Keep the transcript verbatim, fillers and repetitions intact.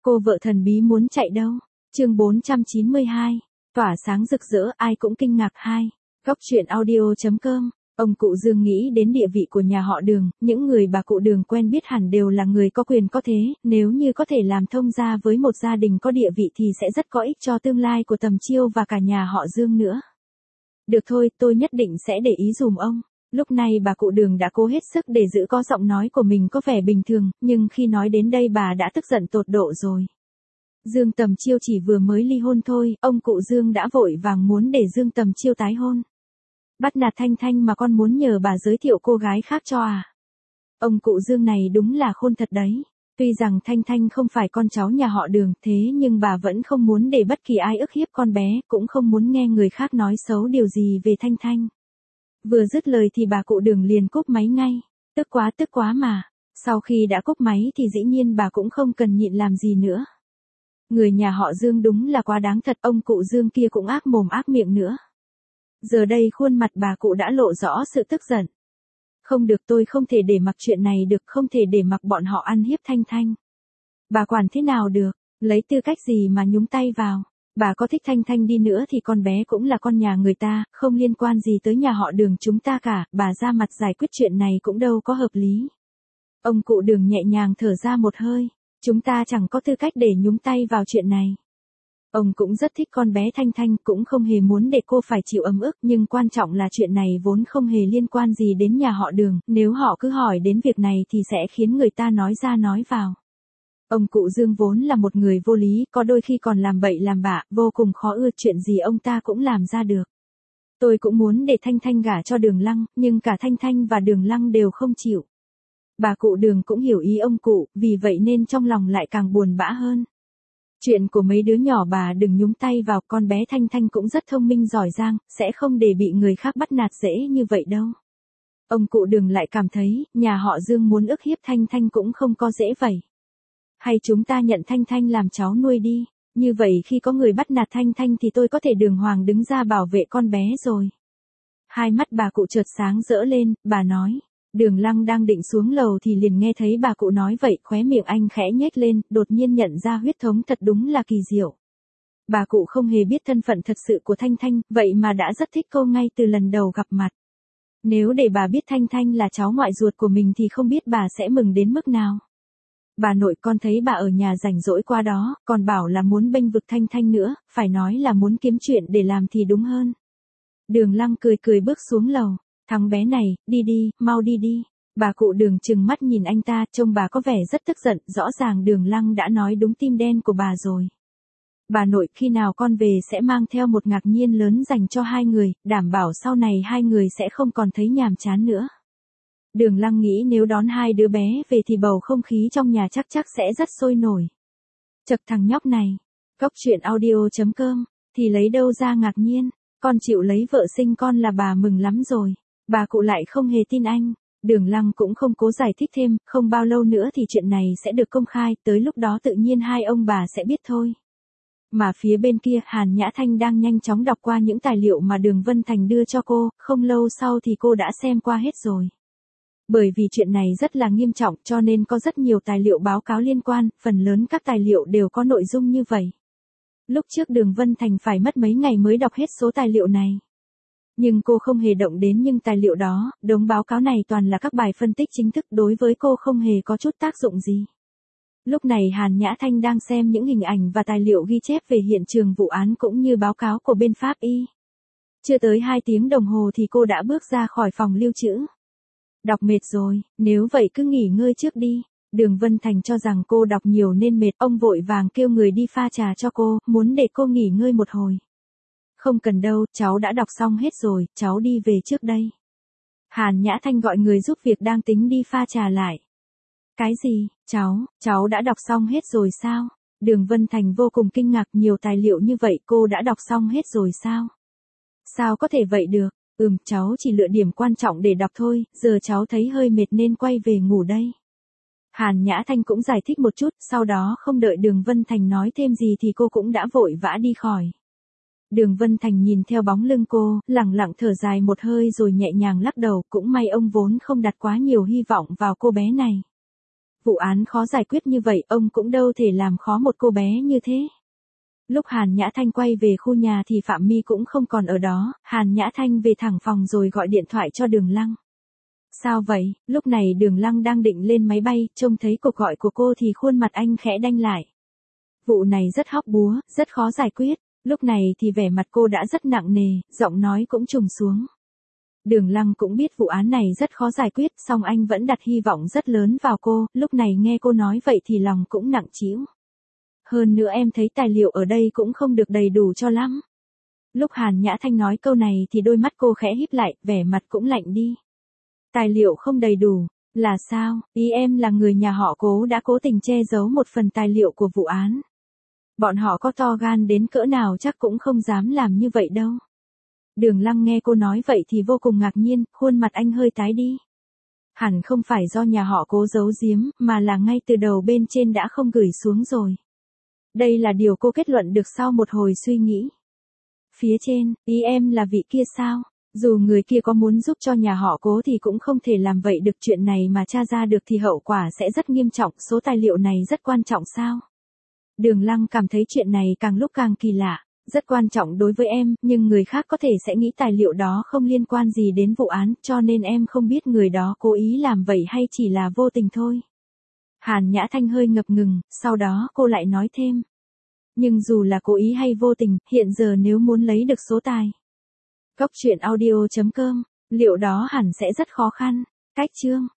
Cô vợ thần bí muốn chạy đâu? Chương bốn trăm chín mươi hai. Tỏa sáng rực rỡ ai cũng kinh ngạc hai. Góc truyện audio chấm com. Ông cụ Dương nghĩ đến địa vị của nhà họ Đường, những người bà cụ Đường quen biết hẳn đều là người có quyền có thế, nếu như có thể làm thông gia với một gia đình có địa vị thì sẽ rất có ích cho tương lai của Tầm Chiêu và cả nhà họ Dương nữa. Được thôi, tôi nhất định sẽ để ý dùm ông. Lúc này bà cụ Đường đã cố hết sức để giữ có giọng nói của mình có vẻ bình thường, nhưng khi nói đến đây bà đã tức giận tột độ rồi. Dương Tầm Chiêu chỉ vừa mới ly hôn thôi, ông cụ Dương đã vội vàng muốn để Dương Tầm Chiêu tái hôn. Bắt nạt Thanh Thanh mà con muốn nhờ bà giới thiệu cô gái khác cho à? Ông cụ Dương này đúng là khôn thật đấy. Tuy rằng Thanh Thanh không phải con cháu nhà họ Đường, thế nhưng bà vẫn không muốn để bất kỳ ai ức hiếp con bé, cũng không muốn nghe người khác nói xấu điều gì về Thanh Thanh. Vừa dứt lời thì bà cụ Đường liền cúp máy ngay. Tức quá tức quá mà. Sau khi đã cúp máy thì dĩ nhiên bà cũng không cần nhịn làm gì nữa. Người nhà họ Dương đúng là quá đáng thật, ông cụ Dương kia cũng ác mồm ác miệng nữa. Giờ đây khuôn mặt bà cụ đã lộ rõ sự tức giận. Không được, tôi không thể để mặc chuyện này được, không thể để mặc bọn họ ăn hiếp Thanh Thanh. Bà quản thế nào được, lấy tư cách gì mà nhúng tay vào. Bà có thích Thanh Thanh đi nữa thì con bé cũng là con nhà người ta, không liên quan gì tới nhà họ Đường chúng ta cả, bà ra mặt giải quyết chuyện này cũng đâu có hợp lý. Ông cụ Đường nhẹ nhàng thở ra một hơi, chúng ta chẳng có tư cách để nhúng tay vào chuyện này. Ông cũng rất thích con bé Thanh Thanh, cũng không hề muốn để cô phải chịu ấm ức, nhưng quan trọng là chuyện này vốn không hề liên quan gì đến nhà họ Đường, nếu họ cứ hỏi đến việc này thì sẽ khiến người ta nói ra nói vào. Ông cụ Dương vốn là một người vô lý, có đôi khi còn làm bậy làm bạ, vô cùng khó ưa, chuyện gì ông ta cũng làm ra được. Tôi cũng muốn để Thanh Thanh gả cho Đường Lăng, nhưng cả Thanh Thanh và Đường Lăng đều không chịu. Bà cụ Đường cũng hiểu ý ông cụ, vì vậy nên trong lòng lại càng buồn bã hơn. Chuyện của mấy đứa nhỏ bà đừng nhúng tay vào, con bé Thanh Thanh cũng rất thông minh giỏi giang, sẽ không để bị người khác bắt nạt dễ như vậy đâu. Ông cụ Đường lại cảm thấy, nhà họ Dương muốn ức hiếp Thanh Thanh cũng không có dễ vậy. Hay chúng ta nhận Thanh Thanh làm cháu nuôi đi, như vậy khi có người bắt nạt Thanh Thanh thì tôi có thể đường hoàng đứng ra bảo vệ con bé rồi. Hai mắt bà cụ chợt sáng rỡ lên, bà nói. Đường Lăng đang định xuống lầu thì liền nghe thấy bà cụ nói vậy, khóe miệng anh khẽ nhếch lên, đột nhiên nhận ra huyết thống thật đúng là kỳ diệu. Bà cụ không hề biết thân phận thật sự của Thanh Thanh, vậy mà đã rất thích cô ngay từ lần đầu gặp mặt. Nếu để bà biết Thanh Thanh là cháu ngoại ruột của mình thì không biết bà sẽ mừng đến mức nào. Bà nội, con thấy bà ở nhà rảnh rỗi qua đó, còn bảo là muốn bênh vực Thanh Thanh nữa, phải nói là muốn kiếm chuyện để làm thì đúng hơn. Đường Lăng cười cười bước xuống lầu. Thằng bé này, đi đi, mau đi đi. Bà cụ Đường trừng mắt nhìn anh ta, trông bà có vẻ rất tức giận, rõ ràng Đường Lăng đã nói đúng tim đen của bà rồi. Bà nội, khi nào con về sẽ mang theo một ngạc nhiên lớn dành cho hai người, đảm bảo sau này hai người sẽ không còn thấy nhàm chán nữa. Đường Lăng nghĩ nếu đón hai đứa bé về thì bầu không khí trong nhà chắc chắc sẽ rất sôi nổi. Chật, thằng nhóc này, góc truyện audio chấm com, thì lấy đâu ra ngạc nhiên, con chịu lấy vợ sinh con là bà mừng lắm rồi. Bà cụ lại không hề tin anh. Đường Lăng cũng không cố giải thích thêm, không bao lâu nữa thì chuyện này sẽ được công khai, tới lúc đó tự nhiên hai ông bà sẽ biết thôi. Mà phía bên kia, Hàn Nhã Thanh đang nhanh chóng đọc qua những tài liệu mà Đường Vân Thành đưa cho cô, không lâu sau thì cô đã xem qua hết rồi. Bởi vì chuyện này rất là nghiêm trọng cho nên có rất nhiều tài liệu báo cáo liên quan, phần lớn các tài liệu đều có nội dung như vậy. Lúc trước Đường Vân Thành phải mất mấy ngày mới đọc hết số tài liệu này. Nhưng cô không hề động đến những tài liệu đó, đống báo cáo này toàn là các bài phân tích chính thức, đối với cô không hề có chút tác dụng gì. Lúc này Hàn Nhã Thanh đang xem những hình ảnh và tài liệu ghi chép về hiện trường vụ án cũng như báo cáo của bên pháp y. Chưa tới hai tiếng đồng hồ thì cô đã bước ra khỏi phòng lưu trữ. Đọc mệt rồi, nếu vậy cứ nghỉ ngơi trước đi. Đường Vân Thành cho rằng cô đọc nhiều nên mệt, ông vội vàng kêu người đi pha trà cho cô, muốn để cô nghỉ ngơi một hồi. Không cần đâu, cháu đã đọc xong hết rồi, cháu đi về trước đây. Hàn Nhã Thanh gọi người giúp việc đang tính đi pha trà lại. Cái gì, cháu, cháu đã đọc xong hết rồi sao? Đường Vân Thành vô cùng kinh ngạc, nhiều tài liệu như vậy cô đã đọc xong hết rồi sao? Sao có thể vậy được? Ừm, cháu chỉ lựa điểm quan trọng để đọc thôi, giờ cháu thấy hơi mệt nên quay về ngủ đây. Hàn Nhã Thanh cũng giải thích một chút, sau đó không đợi Đường Vân Thành nói thêm gì thì cô cũng đã vội vã đi khỏi. Đường Vân Thành nhìn theo bóng lưng cô, lẳng lặng thở dài một hơi rồi nhẹ nhàng lắc đầu, cũng may ông vốn không đặt quá nhiều hy vọng vào cô bé này. Vụ án khó giải quyết như vậy, ông cũng đâu thể làm khó một cô bé như thế. Lúc Hàn Nhã Thanh quay về khu nhà thì Phạm My cũng không còn ở đó, Hàn Nhã Thanh về thẳng phòng rồi gọi điện thoại cho Đường Lăng. Sao vậy? Lúc này Đường Lăng đang định lên máy bay, trông thấy cuộc gọi của cô thì khuôn mặt anh khẽ đanh lại. Vụ này rất hóc búa, rất khó giải quyết. Lúc này thì vẻ mặt cô đã rất nặng nề, giọng nói cũng trùng xuống. Đường Lăng cũng biết vụ án này rất khó giải quyết, song anh vẫn đặt hy vọng rất lớn vào cô, lúc này nghe cô nói vậy thì lòng cũng nặng trĩu. Hơn nữa em thấy tài liệu ở đây cũng không được đầy đủ cho lắm. Lúc Hàn Nhã Thanh nói câu này thì đôi mắt cô khẽ híp lại, vẻ mặt cũng lạnh đi. Tài liệu không đầy đủ, là sao? Ý em là người nhà họ Cố đã cố tình che giấu một phần tài liệu của vụ án. Bọn họ có to gan đến cỡ nào chắc cũng không dám làm như vậy đâu. Đường Lăng nghe cô nói vậy thì vô cùng ngạc nhiên, khuôn mặt anh hơi tái đi. Hẳn không phải do nhà họ Cố giấu giếm, mà là ngay từ đầu bên trên đã không gửi xuống rồi. Đây là điều cô kết luận được sau một hồi suy nghĩ. Phía trên, ý em là vị kia sao? Dù người kia có muốn giúp cho nhà họ Cố thì cũng không thể làm vậy được, chuyện này mà tra ra được thì hậu quả sẽ rất nghiêm trọng, số tài liệu này rất quan trọng sao? Đường Lăng cảm thấy chuyện này càng lúc càng kỳ lạ, rất quan trọng đối với em, nhưng người khác có thể sẽ nghĩ tài liệu đó không liên quan gì đến vụ án, cho nên em không biết người đó cố ý làm vậy hay chỉ là vô tình thôi. Hàn Nhã Thanh hơi ngập ngừng, sau đó cô lại nói thêm. Nhưng dù là cố ý hay vô tình, hiện giờ nếu muốn lấy được số tài Góc truyện audio chấm com, liệu đó hẳn sẽ rất khó khăn. Cách chương